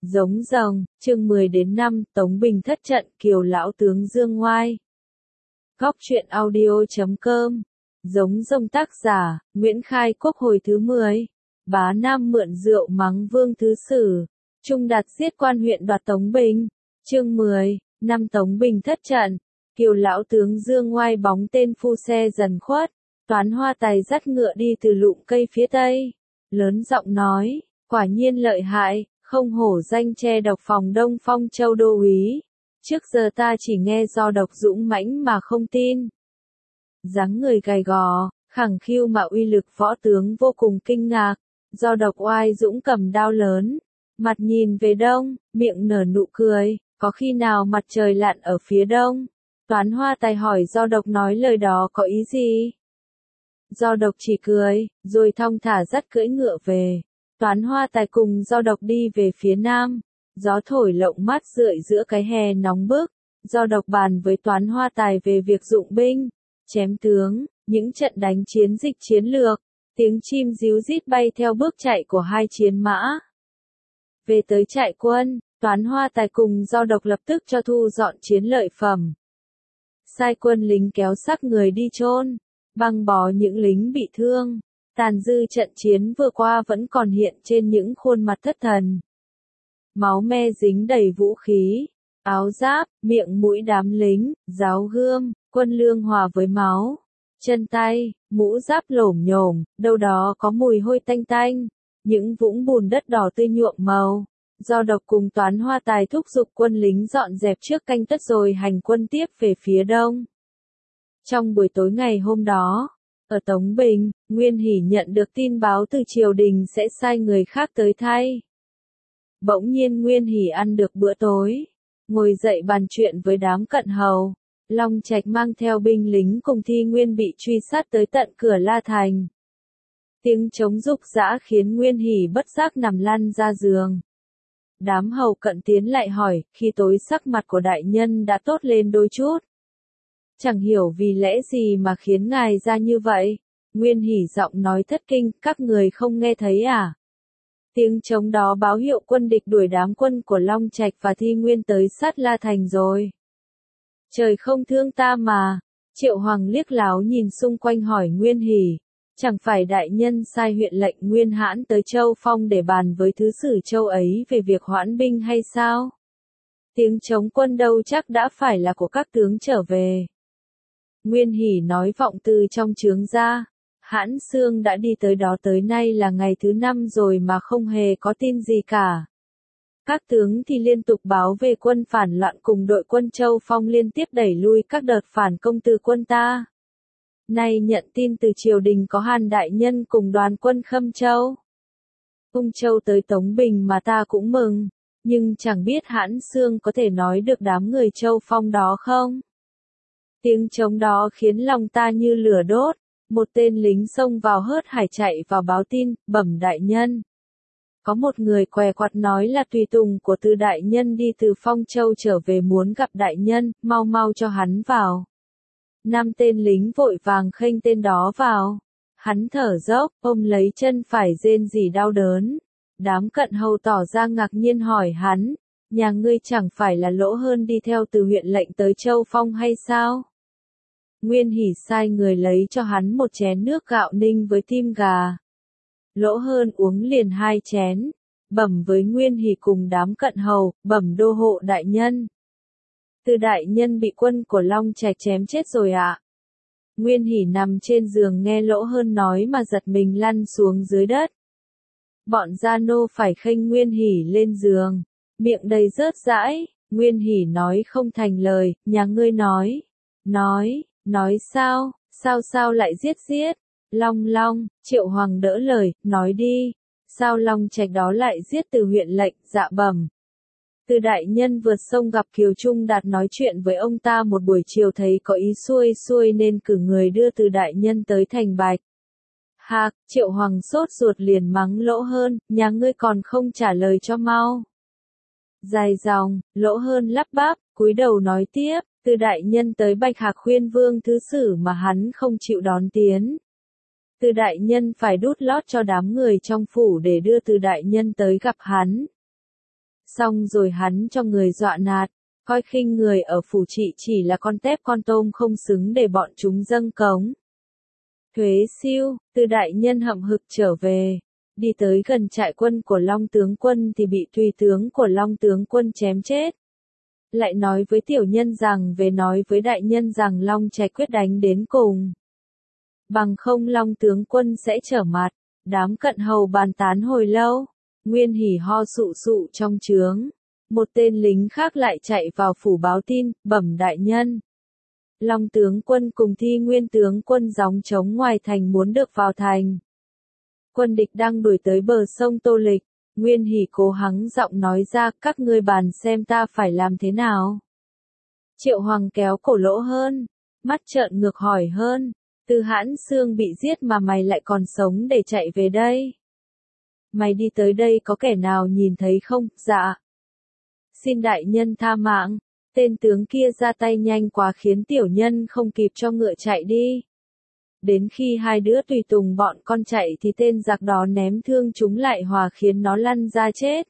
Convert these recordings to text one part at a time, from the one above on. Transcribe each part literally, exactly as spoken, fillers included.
Giống rồng, chương mười đến năm, Tống Bình thất trận, Kiều lão tướng Dương Ngoai. Góc truyện audio chấm com. Giống rồng tác giả, Nguyễn Khai Quốc hồi thứ mười. Bá Nam mượn rượu mắng Vương Thứ Sử. Trung đạt giết quan huyện đoạt Tống Bình. Chương mười, năm Tống Bình thất trận, Kiều lão tướng Dương Ngoai bóng tên phu xe dần khuất. Toán Hoa Tài dắt ngựa đi từ lụm cây phía tây. Lớn giọng nói, quả nhiên lợi hại. Không hổ danh che độc phòng Đông Phong Châu đô úy. Trước giờ ta chỉ nghe do độc dũng mãnh mà không tin. Dáng người gầy gò, khẳng khiu mà uy lực võ tướng vô cùng kinh ngạc. Do độc oai dũng cầm đao lớn. Mặt nhìn về đông, miệng nở nụ cười. Có khi nào mặt trời lặn ở phía đông? Toán Hoa Tài hỏi do độc nói lời đó có ý gì? Do độc chỉ cười, rồi thong thả dắt cưỡi ngựa về. Toán Hoa Tài cùng do độc đi về phía nam, gió thổi lộng mát rượi giữa cái hè nóng bức, do độc bàn với Toán Hoa Tài về việc dụng binh, chém tướng, những trận đánh chiến dịch chiến lược, tiếng chim ríu rít bay theo bước chạy của hai chiến mã. Về tới trại quân, Toán Hoa Tài cùng do độc lập tức cho thu dọn chiến lợi phẩm. Sai quân lính kéo xác người đi chôn, băng bó những lính bị thương. Tàn dư trận chiến vừa qua vẫn còn hiện trên những khuôn mặt thất thần. Máu me dính đầy vũ khí, áo giáp, miệng mũi đám lính, giáo gươm, quân lương hòa với máu. Chân tay, mũ giáp lổm nhổm, đâu đó có mùi hôi tanh tanh. Những vũng bùn đất đỏ tươi nhuộm màu. Do độc cùng Toán Hoa Tài thúc giục quân lính dọn dẹp trước canh tất rồi hành quân tiếp về phía đông. Trong buổi tối ngày hôm đó, ở Tống Bình, Nguyên Hỷ nhận được tin báo từ triều đình sẽ sai người khác tới thay. Bỗng nhiên Nguyên Hỷ ăn được bữa tối, ngồi dậy bàn chuyện với đám cận hầu. Long Trạch mang theo binh lính cùng Thi Nguyên bị truy sát tới tận cửa La Thành. Tiếng trống rục rã khiến Nguyên Hỷ bất giác nằm lăn ra giường. Đám hầu cận tiến lại hỏi, khi tối sắc mặt của đại nhân đã tốt lên đôi chút. Chẳng hiểu vì lẽ gì mà khiến ngài ra như vậy. Nguyên Hỷ giọng nói thất kinh, các người không nghe thấy à? Tiếng trống đó báo hiệu quân địch đuổi đám quân của Long Trạch và Thi Nguyên tới sát La Thành rồi. Trời không thương ta mà. Triệu Hoàng liếc láo nhìn xung quanh hỏi Nguyên Hỷ, chẳng phải đại nhân sai huyện lệnh Nguyên Hãn tới Châu Phong để bàn với thứ sử Châu ấy về việc hoãn binh hay sao? Tiếng trống quân đâu chắc đã phải là của các tướng trở về. Nguyên Hỷ nói vọng từ trong trướng ra, Hãn Xương đã đi tới đó tới nay là ngày thứ năm rồi mà không hề có tin gì cả. Các tướng thì liên tục báo về quân phản loạn cùng đội quân Châu Phong liên tiếp đẩy lui các đợt phản công từ quân ta. Nay nhận tin từ triều đình có Hàn đại nhân cùng đoàn quân Khâm Châu. Ung Châu tới Tống Bình mà ta cũng mừng, nhưng chẳng biết Hãn Xương có thể nói được đám người Châu Phong đó không? Tiếng trống đó khiến lòng ta như lửa đốt, một tên lính xông vào hớt hải chạy vào báo tin, bẩm đại nhân. Có một người què quặt nói là tùy tùng của Từ đại nhân đi từ Phong Châu trở về muốn gặp đại nhân, mau mau cho hắn vào. Năm tên lính vội vàng khênh tên đó vào. Hắn thở dốc, ôm lấy chân phải rên rỉ đau đớn. Đám cận hầu tỏ ra ngạc nhiên hỏi hắn, nhà ngươi chẳng phải là Lỗ Hơn đi theo từ huyện lệnh tới Châu Phong hay sao? Nguyên Hỷ sai người lấy cho hắn một chén nước gạo ninh với tim gà. Lỗ Hơn uống liền hai chén, bẩm với Nguyên Hỷ cùng đám cận hầu, bẩm đô hộ đại nhân. Từ đại nhân bị quân của Long Trạch chém chết rồi ạ. À? Nguyên Hỷ nằm trên giường nghe Lỗ Hơn nói mà giật mình lăn xuống dưới đất. Bọn gia nô phải khênh Nguyên Hỷ lên giường, miệng đầy rớt rãi. Nguyên Hỷ nói không thành lời, nhà ngươi nói, nói. Nói sao, sao sao lại giết giết? Long Long, Triệu Hoàng đỡ lời, nói đi. Sao Long Trạch đó lại giết từ huyện lệnh, dạ bẩm. Từ đại nhân vượt sông gặp Kiều Trung Đạt nói chuyện với ông ta một buổi chiều thấy có ý xuôi xuôi nên cử người đưa từ đại nhân tới thành Bạch. Hạc, Triệu Hoàng sốt ruột liền mắng Lỗ Hơn, nhà ngươi còn không trả lời cho mau. Dài dòng, Lỗ Hơn lắp bắp, cúi đầu nói tiếp. Từ đại nhân tới Bạch Hạc khuyên Vương Thứ Sử mà hắn không chịu đón tiến. Từ đại nhân phải đút lót cho đám người trong phủ để đưa từ đại nhân tới gặp hắn. Xong rồi hắn cho người dọa nạt, coi khinh người ở phủ trị chỉ là con tép con tôm không xứng để bọn chúng dâng cống. Thuế siêu, từ đại nhân hậm hực trở về, đi tới gần trại quân của Long tướng quân thì bị tùy tướng của Long tướng quân chém chết. Lại nói với tiểu nhân rằng về nói với đại nhân rằng Long Trạch quyết đánh đến cùng. Bằng không Long tướng quân sẽ trở mặt, đám cận hầu bàn tán hồi lâu, Nguyên Hỉ ho sụ sụ trong trướng. Một tên lính khác lại chạy vào phủ báo tin, bẩm đại nhân. Long tướng quân cùng Thi Nguyên tướng quân gióng trống ngoài thành muốn được vào thành. Quân địch đang đuổi tới bờ sông Tô Lịch, Nguyên Hỉ cố hắng giọng nói ra, các ngươi bàn xem ta phải làm thế nào. Triệu Hoàng kéo cổ lỗ hơn, mắt trợn ngược hỏi hơn, Từ Hãn Xương bị giết mà mày lại còn sống để chạy về đây. Mày đi tới đây có kẻ nào nhìn thấy không? Dạ. Xin đại nhân tha mạng, tên tướng kia ra tay nhanh quá khiến tiểu nhân không kịp cho ngựa chạy đi. Đến khi hai đứa tùy tùng bọn con chạy thì tên giặc đó ném thương chúng lại hòa khiến nó lăn ra chết.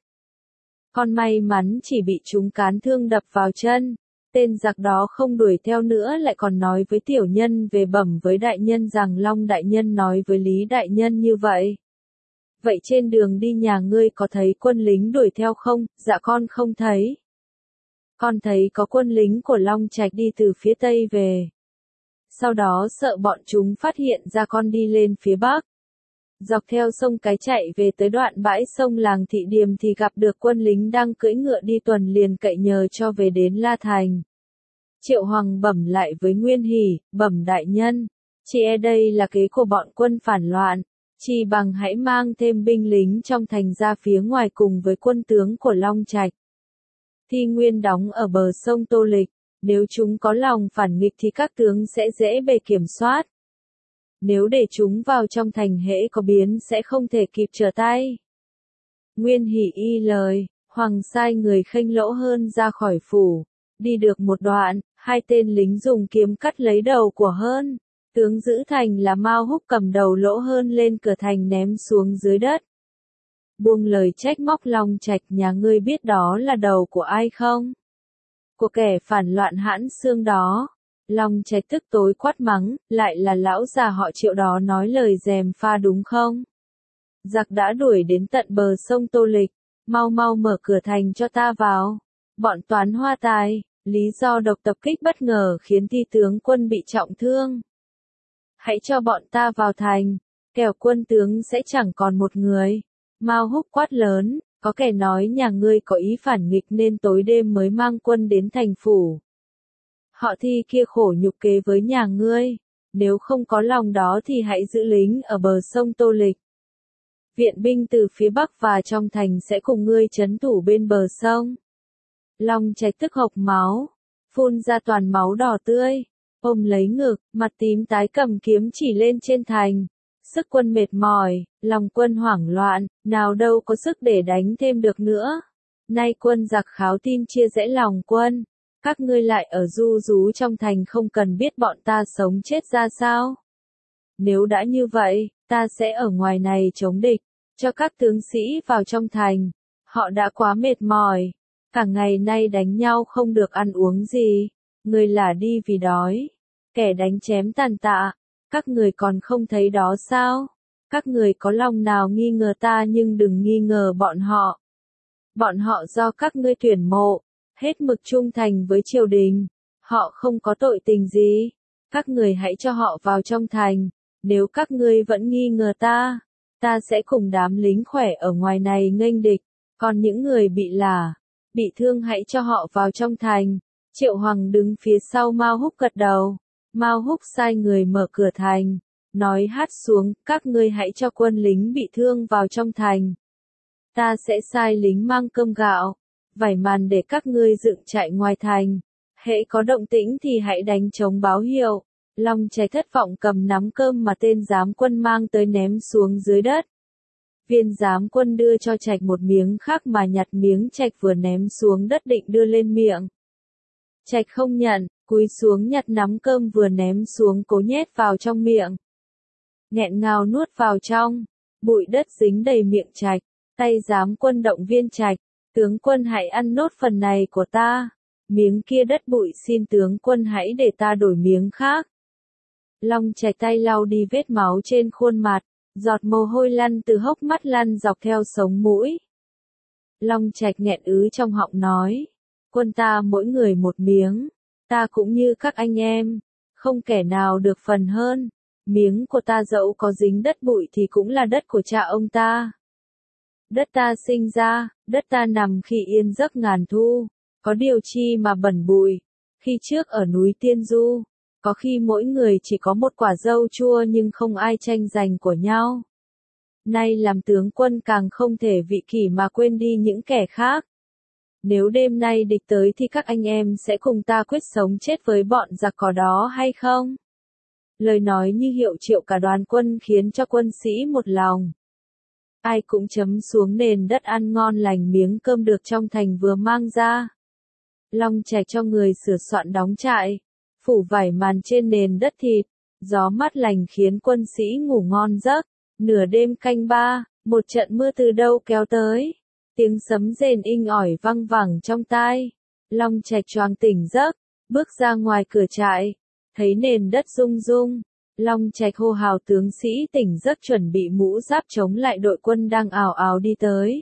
Con may mắn chỉ bị chúng cán thương đập vào chân, tên giặc đó không đuổi theo nữa lại còn nói với tiểu nhân về bẩm với đại nhân rằng Long đại nhân nói với Lý đại nhân như vậy. Vậy trên đường đi nhà ngươi có thấy quân lính đuổi theo không? Dạ con không thấy. Con thấy có quân lính của Long Trạch đi từ phía tây về. Sau đó sợ bọn chúng phát hiện ra con đi lên phía bắc. Dọc theo sông Cái chạy về tới đoạn bãi sông làng Thị Điềm thì gặp được quân lính đang cưỡi ngựa đi tuần liền cậy nhờ cho về đến La Thành. Triệu Hoàng bẩm lại với Nguyên Hỉ, bẩm đại nhân, chỉ e đây là kế của bọn quân phản loạn. Chỉ bằng hãy mang thêm binh lính trong thành ra phía ngoài cùng với quân tướng của Long Trạch. Thi Nguyên đóng ở bờ sông Tô Lịch, nếu chúng có lòng phản nghịch thì các tướng sẽ dễ bề kiểm soát. Nếu để chúng vào trong thành hễ có biến sẽ không thể kịp trở tay. Nguyên Hỉ y lời, Hoàng sai người khênh Lỗ Hơn ra khỏi phủ. Đi được một đoạn, hai tên lính dùng kiếm cắt lấy đầu của Hơn. Tướng giữ thành là Mao Húc cầm đầu Lỗ Hơn lên cửa thành ném xuống dưới đất. Buông lời trách móc Long Trạch, nhà ngươi biết đó là đầu của ai không? Của kẻ phản loạn Hãn Xương đó. Long Trạch tức tối quát mắng, lại là lão già họ Triệu đó nói lời gièm pha đúng không? Giặc đã đuổi đến tận bờ sông Tô Lịch, mau mau mở cửa thành cho ta vào. Bọn Toán Hoa Tài, lý do độc tập kích bất ngờ khiến Thi tướng quân bị trọng thương. Hãy cho bọn ta vào thành, kẻo quân tướng sẽ chẳng còn một người. Mao Húc quát lớn, có kẻ nói nhà ngươi có ý phản nghịch nên tối đêm mới mang quân đến thành phủ. Họ Thi kia khổ nhục kế với nhà ngươi, nếu không có lòng đó thì hãy giữ lính ở bờ sông Tô Lịch. Viện binh từ phía bắc và trong thành sẽ cùng ngươi trấn thủ bên bờ sông. Long Trạch tức hộc máu, phun ra toàn máu đỏ tươi, ôm lấy ngực, mặt tím tái cầm kiếm chỉ lên trên thành. Sức quân mệt mỏi, lòng quân hoảng loạn, nào đâu có sức để đánh thêm được nữa. Nay quân giặc kháo tin chia rẽ lòng quân, các ngươi lại ở ru rú trong thành không cần biết bọn ta sống chết ra sao. Nếu đã như vậy, ta sẽ ở ngoài này chống địch, cho các tướng sĩ vào trong thành. Họ đã quá mệt mỏi, cả ngày nay đánh nhau không được ăn uống gì, người là đi vì đói, kẻ đánh chém tàn tạ. Các người còn không thấy đó sao? Các người có lòng nào nghi ngờ ta nhưng đừng nghi ngờ bọn họ. Bọn họ do các ngươi tuyển mộ, hết mực trung thành với triều đình. Họ không có tội tình gì. Các người hãy cho họ vào trong thành. Nếu các ngươi vẫn nghi ngờ ta, ta sẽ cùng đám lính khỏe ở ngoài này nghênh địch. Còn những người bị lả, bị thương hãy cho họ vào trong thành. Triệu Hoàng đứng phía sau Mao Húc gật đầu. Mao Húc sai người mở cửa thành, nói hát xuống, các ngươi hãy cho quân lính bị thương vào trong thành. Ta sẽ sai lính mang cơm gạo, vải màn để các ngươi dựng trại ngoài thành. Hễ có động tĩnh thì hãy đánh trống báo hiệu. Long Trạch thất vọng cầm nắm cơm mà tên giám quân mang tới ném xuống dưới đất. Viên giám quân đưa cho Trạch một miếng khác mà nhặt miếng Trạch vừa ném xuống đất định đưa lên miệng. Trạch không nhận, cúi xuống nhặt nắm cơm vừa ném xuống cố nhét vào trong miệng. Nghẹn ngào nuốt vào trong, bụi đất dính đầy miệng Trạch, tay giám quân động viên Trạch, Tướng quân hãy ăn nốt phần này của ta. Miếng kia đất bụi xin tướng quân hãy để ta đổi miếng khác. Long Trạch tay lau đi vết máu trên khuôn mặt, giọt mồ hôi lăn từ hốc mắt lăn dọc theo sống mũi. Long Trạch nghẹn ứ trong họng nói, quân ta mỗi người một miếng, ta cũng như các anh em, không kẻ nào được phần hơn, miếng của ta dẫu có dính đất bụi thì cũng là đất của cha ông ta. Đất ta sinh ra, đất ta nằm khi yên giấc ngàn thu, có điều chi mà bẩn bụi, khi trước ở núi Tiên Du, có khi mỗi người chỉ có một quả dâu chua nhưng không ai tranh giành của nhau. Nay làm tướng quân càng không thể vị kỷ mà quên đi những kẻ khác. Nếu đêm nay địch tới thì các anh em sẽ cùng ta quyết sống chết với bọn giặc có đó hay không? Lời nói như hiệu triệu cả đoàn quân khiến cho quân sĩ một lòng. Ai cũng chấm xuống nền đất ăn ngon lành miếng cơm được trong thành vừa mang ra. Long Trạch cho người sửa soạn đóng trại, phủ vải màn trên nền đất thịt, gió mát lành khiến quân sĩ ngủ ngon giấc. Nửa đêm canh ba, một trận mưa từ đâu kéo tới, tiếng sấm rền inh ỏi văng vẳng trong tai. Long Trạch choàng tỉnh giấc, bước ra ngoài cửa trại, thấy nền đất rung rung. Long Trạch hô hào tướng sĩ tỉnh giấc chuẩn bị mũ giáp chống lại đội quân đang ào ào đi tới.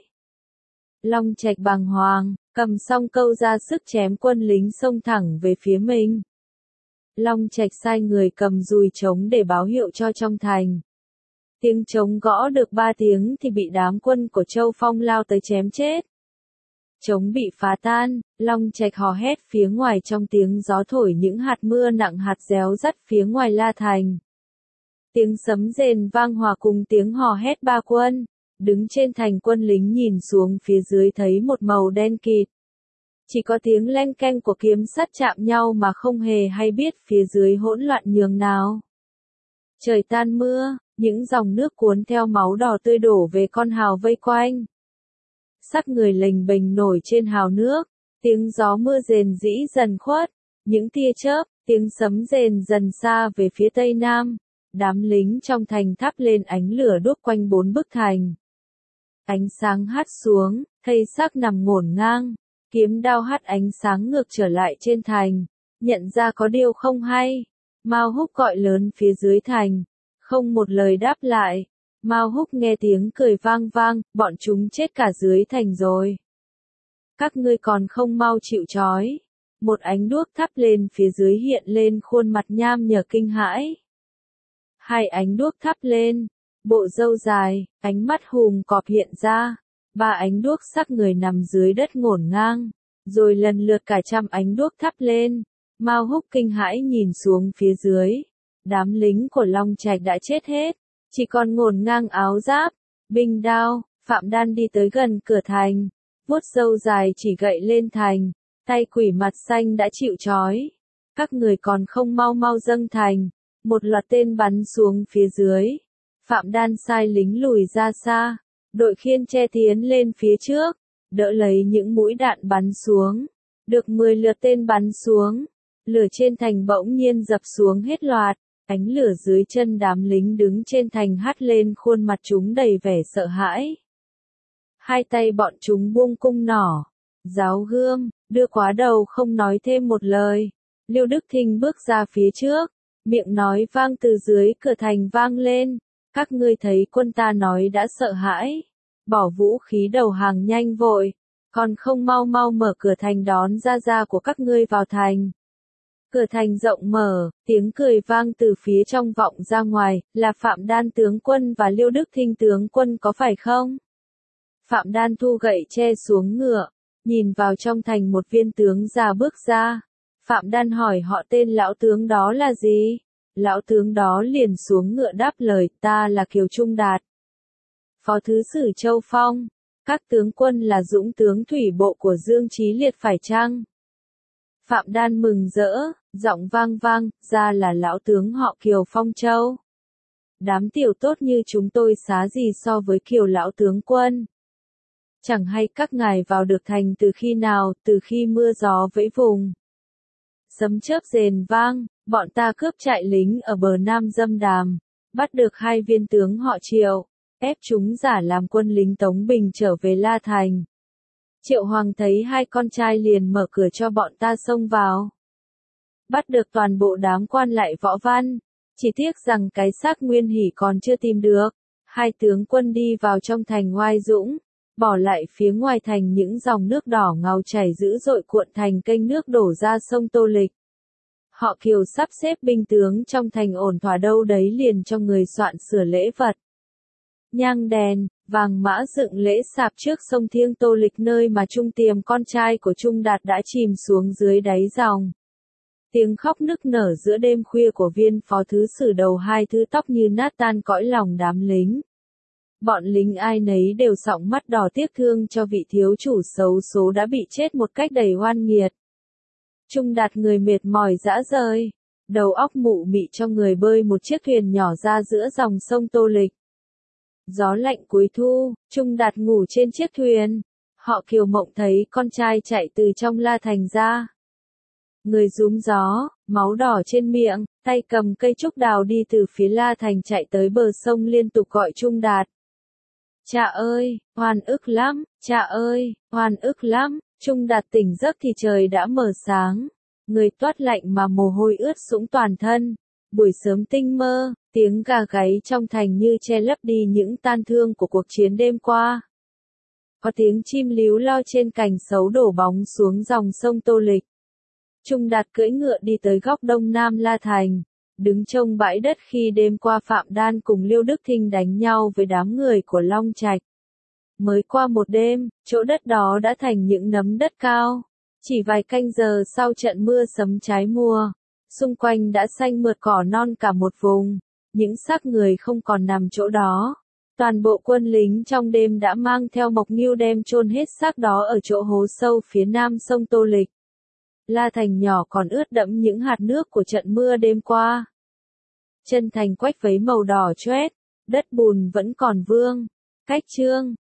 Long Trạch bàng hoàng, cầm song câu ra sức chém quân lính xông thẳng về phía mình. Long Trạch sai người cầm dùi trống để báo hiệu cho trong thành. Tiếng trống gõ được ba tiếng thì bị đám quân của Châu Phong lao tới chém chết. Trống bị phá tan, Long Trạch hò hét phía ngoài trong tiếng gió thổi những hạt mưa nặng hạt réo rắt phía ngoài La Thành. Tiếng sấm rền vang hòa cùng tiếng hò hét ba quân. Đứng trên thành quân lính nhìn xuống phía dưới thấy một màu đen kịt. Chỉ có tiếng leng keng của kiếm sắt chạm nhau mà không hề hay biết phía dưới hỗn loạn nhường nào. Trời tan mưa, những dòng nước cuốn theo máu đỏ tươi đổ về con hào vây quanh. Xác người lềnh bềnh nổi trên hào nước, tiếng gió mưa rền rĩ dần khuất, những tia chớp, tiếng sấm rền dần xa về phía tây nam. Đám lính trong thành thắp lên ánh lửa đốt quanh bốn bức thành. Ánh sáng hắt xuống, thây xác nằm ngổn ngang, kiếm đao hắt ánh sáng ngược trở lại trên thành, nhận ra có điều không hay. Mao Húc gọi lớn phía dưới thành, không một lời đáp lại. Mao Húc nghe tiếng cười vang vang, bọn chúng chết cả dưới thành rồi. Các ngươi còn không mau chịu trói. Một ánh đuốc thắp lên phía dưới hiện lên khuôn mặt nham nhở kinh hãi. Hai ánh đuốc thắp lên, bộ râu dài, ánh mắt hùm cọp hiện ra. Ba ánh đuốc sắc người nằm dưới đất ngổn ngang, rồi lần lượt cả trăm ánh đuốc thắp lên. Mao Húc kinh hãi nhìn xuống phía dưới. Đám lính của Long Trạch đã chết hết, chỉ còn ngổn ngang áo giáp, binh đao. Phạm Đan đi tới gần cửa thành, vuốt râu dài chỉ gậy lên thành, tay quỷ mặt xanh đã chịu trói. Các người còn không mau mau dâng thành. Một loạt tên bắn xuống phía dưới. Phạm Đan sai lính lùi ra xa, đội khiên che tiến lên phía trước, đỡ lấy những mũi đạn bắn xuống. Được mười lượt tên bắn xuống, lửa trên thành bỗng nhiên dập xuống hết loạt, ánh lửa dưới chân đám lính đứng trên thành hắt lên khuôn mặt chúng đầy vẻ sợ hãi. Hai tay bọn chúng buông cung nỏ, giáo gươm, đưa quá đầu không nói thêm một lời. Liêu Đức Thinh bước ra phía trước, miệng nói vang từ dưới cửa thành vang lên. Các ngươi thấy quân ta nói đã sợ hãi, bỏ vũ khí đầu hàng nhanh vội, còn không mau mau mở cửa thành đón gia gia của các ngươi vào thành. Cửa thành rộng mở, tiếng cười vang từ phía trong vọng ra ngoài, là Phạm Đan tướng quân và Liêu Đức Thinh tướng quân có phải không? Phạm Đan thu gậy che xuống ngựa, nhìn vào trong thành một viên tướng già bước ra. Phạm Đan hỏi họ tên lão tướng đó là gì? Lão tướng đó liền xuống ngựa đáp lời, ta là Kiều Trung Đạt, phó thứ sử Châu Phong. Các tướng quân là dũng tướng thủy bộ của Dương Chí Liệt phải chăng? Phạm Đan mừng rỡ, giọng vang vang, ra là lão tướng họ Kiều Phong Châu. Đám tiểu tốt như chúng tôi xá gì so với Kiều lão tướng quân. Chẳng hay các ngài vào được thành từ khi nào, từ khi mưa gió vẫy vùng. Sấm chớp rền vang, bọn ta cướp trại lính ở bờ Nam Dâm Đàm, bắt được hai viên tướng họ Triệu, ép chúng giả làm quân lính Tống Bình trở về La Thành. Triệu Hoàng thấy hai con trai liền mở cửa cho bọn ta xông vào. Bắt được toàn bộ đám quan lại võ văn, chỉ tiếc rằng cái xác Nguyên Hỷ còn chưa tìm được. Hai tướng quân đi vào trong thành oai dũng, bỏ lại phía ngoài thành những dòng nước đỏ ngầu chảy dữ dội cuộn thành kênh nước đổ ra sông Tô Lịch. Họ Kiều sắp xếp binh tướng trong thành ổn thỏa đâu đấy liền cho người soạn sửa lễ vật. Nhang đèn, vàng mã dựng lễ sạp trước sông Thiêng Tô Lịch nơi mà Trung Tiềm con trai của Trung Đạt đã chìm xuống dưới đáy dòng. Tiếng khóc nức nở giữa đêm khuya của viên phó thứ sử đầu hai thứ tóc như nát tan cõi lòng đám lính. Bọn lính ai nấy đều sọng mắt đỏ tiếc thương cho vị thiếu chủ xấu số đã bị chết một cách đầy oan nghiệt. Trung Đạt người mệt mỏi rã rời, đầu óc mụ mị cho người bơi một chiếc thuyền nhỏ ra giữa dòng sông Tô Lịch. Gió lạnh cuối thu, Trung Đạt ngủ trên chiếc thuyền. Họ Kiều mộng thấy con trai chạy từ trong La Thành ra. Người rúm gió, máu đỏ trên miệng, tay cầm cây trúc đào đi từ phía La Thành chạy tới bờ sông liên tục gọi Trung Đạt. Cha ơi, oan ức lắm, cha ơi, oan ức lắm. Trung Đạt tỉnh giấc thì trời đã mở sáng. Người toát lạnh mà mồ hôi ướt sũng toàn thân. Buổi sớm tinh mơ, tiếng gà gáy trong thành như che lấp đi những tan thương của cuộc chiến đêm qua. Có tiếng chim líu lo trên cành sấu đổ bóng xuống dòng sông Tô Lịch. Trung Đạt cưỡi ngựa đi tới góc đông nam La Thành, đứng trông bãi đất khi đêm qua Phạm Đan cùng Liêu Đức Thinh đánh nhau với đám người của Long Trạch. Mới qua một đêm, chỗ đất đó đã thành những nấm đất cao. Chỉ vài canh giờ sau trận mưa sấm trái mùa, xung quanh đã xanh mượt cỏ non cả một vùng, những xác người không còn nằm chỗ đó. Toàn bộ quân lính trong đêm đã mang theo mộc ngưu đem chôn hết xác đó ở chỗ hố sâu phía nam sông Tô Lịch. La Thành nhỏ còn ướt đẫm những hạt nước của trận mưa đêm qua. Chân thành quách vấy màu đỏ choét, đất bùn vẫn còn vương. Cách chương